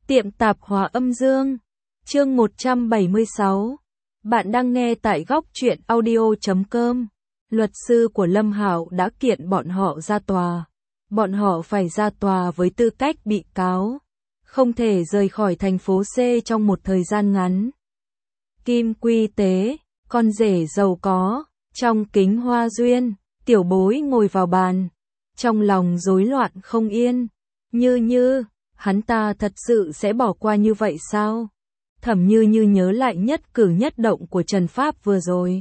Tiệm tạp hóa âm dương. Chương 176. Bạn đang nghe tại góc truyện audio.com. Luật sư của Lâm Hạo đã kiện bọn họ ra tòa. Bọn họ phải ra tòa với tư cách bị cáo, không thể rời khỏi thành phố C trong một thời gian ngắn. Kim Quy Tế, con rể giàu có. Trong kính hoa duyên, Tiểu Bối ngồi vào bàn, trong lòng rối loạn không yên. Như, hắn ta thật sự sẽ bỏ qua như vậy sao? Thẩm Như nhớ lại nhất cử nhất động của Trần Pháp vừa rồi.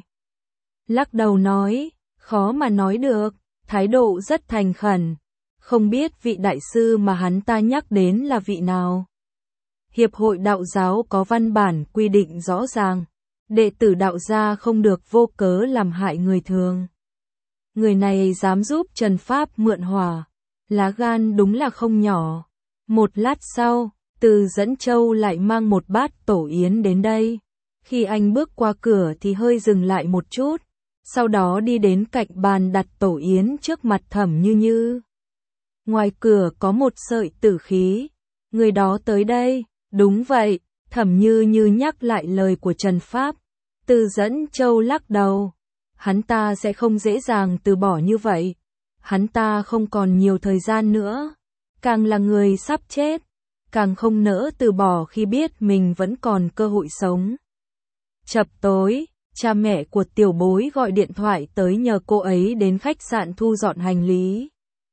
Lắc đầu nói, khó mà nói được, thái độ rất thành khẩn. Không biết vị đại sư mà hắn ta nhắc đến là vị nào. Hiệp hội đạo giáo có văn bản quy định rõ ràng, đệ tử đạo gia không được vô cớ làm hại người thường. Người này dám giúp Trần Pháp mượn hỏa, lá gan đúng là không nhỏ. Một lát sau, Từ Dẫn Châu lại mang một bát tổ yến đến đây. Khi anh bước qua cửa thì hơi dừng lại một chút, sau đó đi đến cạnh bàn đặt tổ yến trước mặt Thẩm Như. Ngoài cửa có một sợi tử khí. Người đó tới đây. Đúng vậy, Thẩm Như nhắc lại lời của Trần Pháp. Từ Dẫn Châu lắc đầu. Hắn ta sẽ không dễ dàng từ bỏ như vậy. Hắn ta không còn nhiều thời gian nữa. Càng là người sắp chết, càng không nỡ từ bỏ khi biết mình vẫn còn cơ hội sống. Chập tối, cha mẹ của Tiểu Bối gọi điện thoại tới nhờ cô ấy đến khách sạn thu dọn hành lý.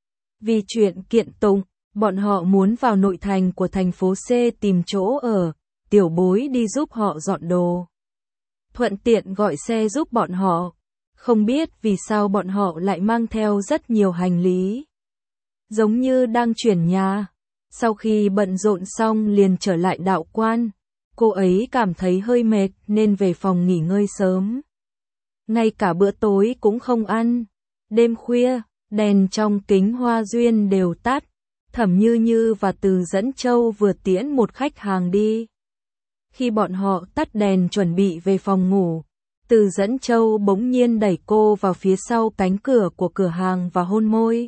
Vì chuyện kiện tụng, bọn họ muốn vào nội thành của thành phố C tìm chỗ ở, Tiểu Bối đi giúp họ dọn đồ. Thuận tiện gọi xe giúp bọn họ. Không biết vì sao bọn họ lại mang theo rất nhiều hành lý. Giống như đang chuyển nhà. Sau khi bận rộn xong liền trở lại đạo quan. Cô ấy cảm thấy hơi mệt nên về phòng nghỉ ngơi sớm. Ngay cả bữa tối cũng không ăn. Đêm khuya, đèn trong kính hoa duyên đều tắt. Thẩm Như và Từ Dẫn Châu vừa tiễn một khách hàng đi. Khi bọn họ tắt đèn chuẩn bị về phòng ngủ, Từ Dẫn Châu bỗng nhiên đẩy cô vào phía sau cánh cửa của cửa hàng và hôn môi.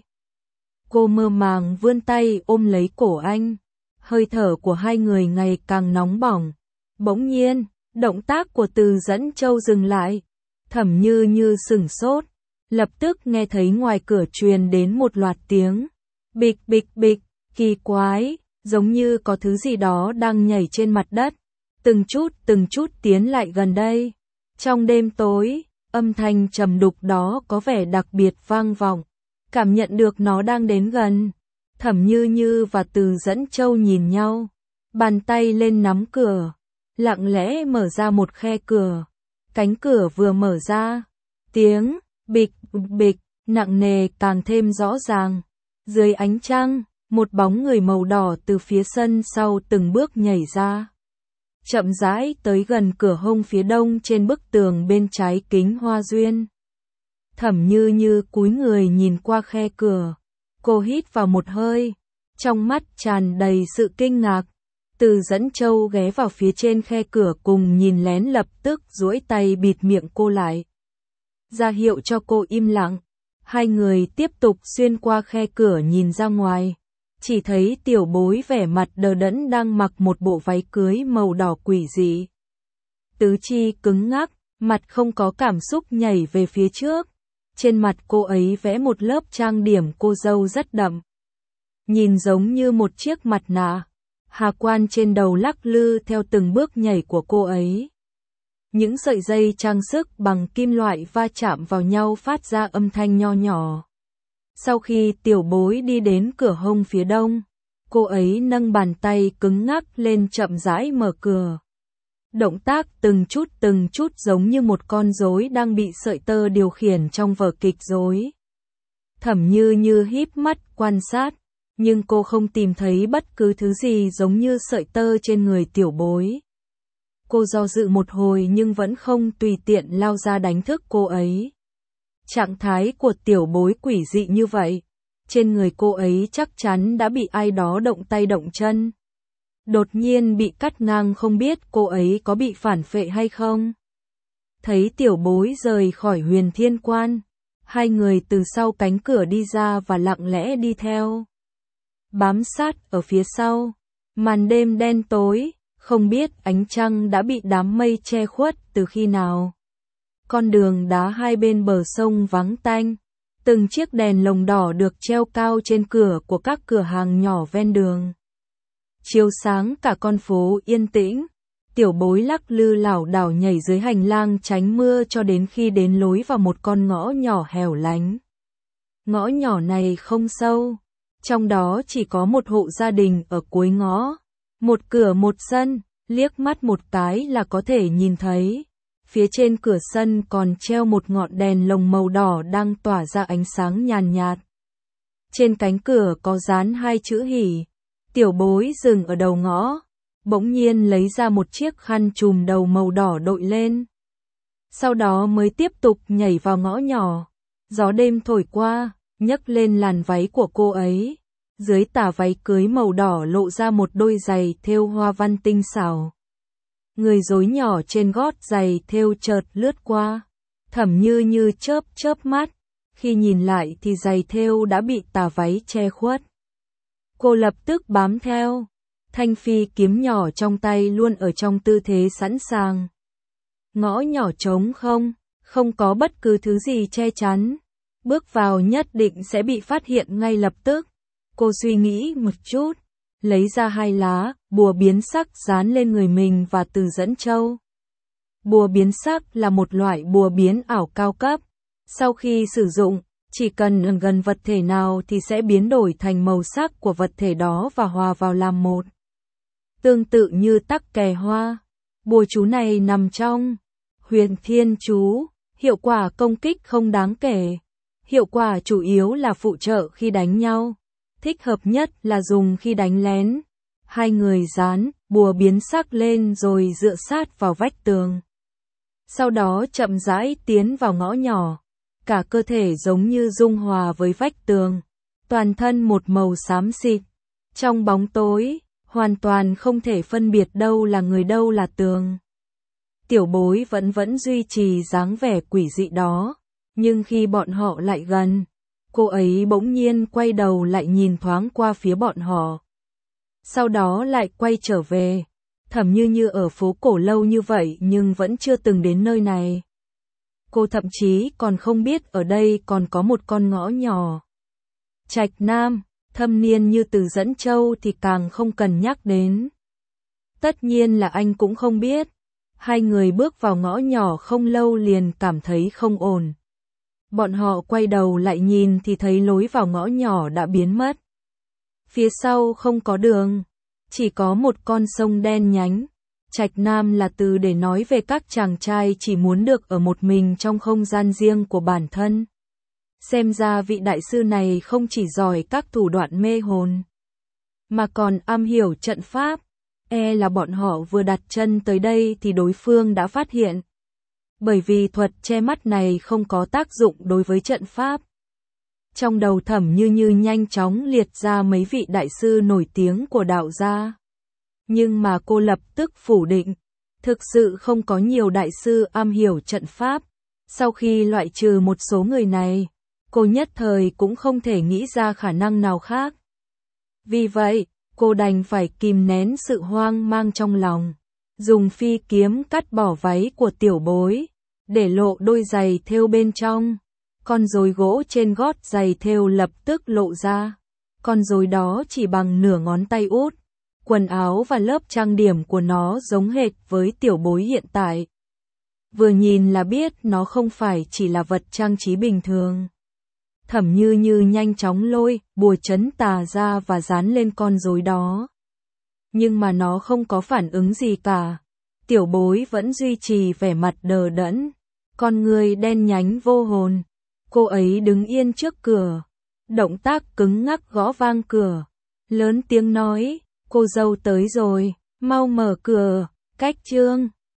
Cô mơ màng vươn tay ôm lấy cổ anh. Hơi thở của hai người ngày càng nóng bỏng. Bỗng nhiên, động tác của Từ Dẫn Châu dừng lại. Thẩm Như sửng sốt. Lập tức nghe thấy ngoài cửa truyền đến một loạt tiếng. Bịch bịch bịch, kỳ quái, giống như có thứ gì đó đang nhảy trên mặt đất. Từng chút tiến lại gần đây. Trong đêm tối, âm thanh trầm đục đó có vẻ đặc biệt vang vọng. Cảm nhận được nó đang đến gần. Thẩm Như và Từ Dẫn Châu nhìn nhau. Bàn tay lên nắm cửa. Lặng lẽ mở ra một khe cửa. Cánh cửa vừa mở ra. Tiếng bịch bịch nặng nề càng thêm rõ ràng. Dưới ánh trăng, một bóng người màu đỏ từ phía sân sau từng bước nhảy ra. Chậm rãi tới gần cửa hông phía đông trên bức tường bên trái kính hoa duyên. Thẩm Như cúi người nhìn qua khe cửa. Cô hít vào một hơi. Trong mắt tràn đầy sự kinh ngạc. Từ Dẫn Châu ghé vào phía trên khe cửa cùng nhìn lén, lập tức duỗi tay bịt miệng cô lại. Ra hiệu cho cô im lặng. Hai người tiếp tục xuyên qua khe cửa nhìn ra ngoài. Chỉ thấy Tiểu Bối vẻ mặt đờ đẫn đang mặc một bộ váy cưới màu đỏ quỷ dị. Tứ chi cứng ngắc, mặt không có cảm xúc nhảy về phía trước. Trên mặt cô ấy vẽ một lớp trang điểm cô dâu rất đậm. Nhìn giống như một chiếc mặt nạ. Hà quan trên đầu lắc lư theo từng bước nhảy của cô ấy. Những sợi dây trang sức bằng kim loại va chạm vào nhau phát ra âm thanh nho nhỏ. Sau khi Tiểu Bối đi đến cửa hông phía đông, cô ấy nâng bàn tay cứng ngắc lên chậm rãi mở cửa. Động tác từng chút giống như một con rối đang bị sợi tơ điều khiển trong vở kịch rối. Thẩm Như híp mắt quan sát, nhưng cô không tìm thấy bất cứ thứ gì giống như sợi tơ trên người Tiểu Bối. Cô do dự một hồi nhưng vẫn không tùy tiện lao ra đánh thức cô ấy. Trạng thái của Tiểu Bối quỷ dị như vậy, trên người cô ấy chắc chắn đã bị ai đó động tay động chân. Đột nhiên bị cắt ngang, không biết cô ấy có bị phản phệ hay không. Thấy Tiểu Bối rời khỏi Huyền Thiên Quan, hai người từ sau cánh cửa đi ra và lặng lẽ đi theo. Bám sát ở phía sau. Màn đêm đen tối, không biết ánh trăng đã bị đám mây che khuất từ khi nào. Con đường đá hai bên bờ sông vắng tanh, từng chiếc đèn lồng đỏ được treo cao trên cửa của các cửa hàng nhỏ ven đường. Chiếu sáng cả con phố yên tĩnh, Tiểu Bối lắc lư lảo đảo nhảy dưới hành lang tránh mưa cho đến khi đến lối vào một con ngõ nhỏ hẻo lánh. Ngõ nhỏ này không sâu, trong đó chỉ có một hộ gia đình ở cuối ngõ, một cửa một sân, liếc mắt một cái là có thể nhìn thấy. Phía trên cửa sân còn treo một ngọn đèn lồng màu đỏ đang tỏa ra ánh sáng nhàn nhạt. Trên cánh cửa có dán hai chữ hỉ. Tiểu Bối dừng ở đầu ngõ, bỗng nhiên lấy ra một chiếc khăn trùm đầu màu đỏ đội lên. Sau đó mới tiếp tục nhảy vào ngõ nhỏ. Gió đêm thổi qua, nhấc lên làn váy của cô ấy. Dưới tà váy cưới màu đỏ lộ ra một đôi giày thêu hoa văn tinh xảo. Người rối nhỏ trên gót giày thêu chợt lướt qua. Thẩm Như Như chớp chớp mắt, khi nhìn lại thì giày thêu đã bị tà váy che khuất. Cô lập tức bám theo, thanh phi kiếm nhỏ trong tay luôn ở trong tư thế sẵn sàng. Ngõ nhỏ trống không, không có bất cứ thứ gì che chắn. Bước vào nhất định sẽ bị phát hiện ngay lập tức. Cô suy nghĩ một chút, lấy ra hai lá bùa biến sắc dán lên người mình và từ dẫn châu. Bùa biến sắc là một loại bùa biến ảo cao cấp. Sau khi sử dụng, chỉ cần gần vật thể nào thì sẽ biến đổi thành màu sắc của vật thể đó và hòa vào làm một. Tương tự như tắc kè hoa, bùa chú này nằm trong Huyền Thiên chú, hiệu quả công kích không đáng kể. Hiệu quả chủ yếu là phụ trợ khi đánh nhau. Thích hợp nhất là dùng khi đánh lén. Hai người dán bùa biến sắc lên rồi dựa sát vào vách tường. Sau đó chậm rãi tiến vào ngõ nhỏ. Cả cơ thể giống như dung hòa với vách tường. Toàn thân một màu xám xịt. Trong bóng tối, hoàn toàn không thể phân biệt đâu là người đâu là tường. Tiểu Bối vẫn duy trì dáng vẻ quỷ dị đó. Nhưng khi bọn họ lại gần, cô ấy bỗng nhiên quay đầu lại nhìn thoáng qua phía bọn họ. Sau đó lại quay trở về. Thẩm Như Như ở phố cổ lâu như vậy nhưng vẫn chưa từng đến nơi này. Cô thậm chí còn không biết ở đây còn có một con ngõ nhỏ. Trạch Nam, thâm niên như Từ Dẫn Châu thì càng không cần nhắc đến. Tất nhiên là anh cũng không biết. Hai người bước vào ngõ nhỏ không lâu liền cảm thấy không ổn. Bọn họ quay đầu lại nhìn thì thấy lối vào ngõ nhỏ đã biến mất. Phía sau không có đường, chỉ có một con sông đen nhánh. Trạch Nam là từ để nói về các chàng trai chỉ muốn được ở một mình trong không gian riêng của bản thân. Xem ra vị đại sư này không chỉ giỏi các thủ đoạn mê hồn, mà còn am hiểu trận pháp. Là bọn họ vừa đặt chân tới đây thì đối phương đã phát hiện. Bởi vì thuật che mắt này không có tác dụng đối với trận pháp. Trong đầu Thẩm Như Như nhanh chóng liệt ra mấy vị đại sư nổi tiếng của đạo gia. Nhưng mà cô lập tức phủ định. Thực sự không có nhiều đại sư am hiểu trận pháp. Sau khi loại trừ một số người này, cô nhất thời cũng không thể nghĩ ra khả năng nào khác. Vì vậy, cô đành phải kìm nén sự hoang mang trong lòng. Dùng phi kiếm cắt bỏ váy của Tiểu Bối, để lộ đôi giày thêu bên trong. Con rối gỗ trên gót giày thêu lập tức lộ ra. Con rối đó chỉ bằng nửa ngón tay út. Quần áo và lớp trang điểm của nó giống hệt với Tiểu Bối hiện tại. Vừa nhìn là biết nó không phải chỉ là vật trang trí bình thường. Thẩm Như Như nhanh chóng lôi bùa trấn tà ra và dán lên con rối đó. Nhưng mà nó không có phản ứng gì cả. Tiểu Bối vẫn duy trì vẻ mặt đờ đẫn. Con người đen nhánh vô hồn. Cô ấy đứng yên trước cửa. Động tác cứng ngắc gõ vang cửa. Lớn tiếng nói, cô dâu tới rồi, mau mở cửa. Cách chương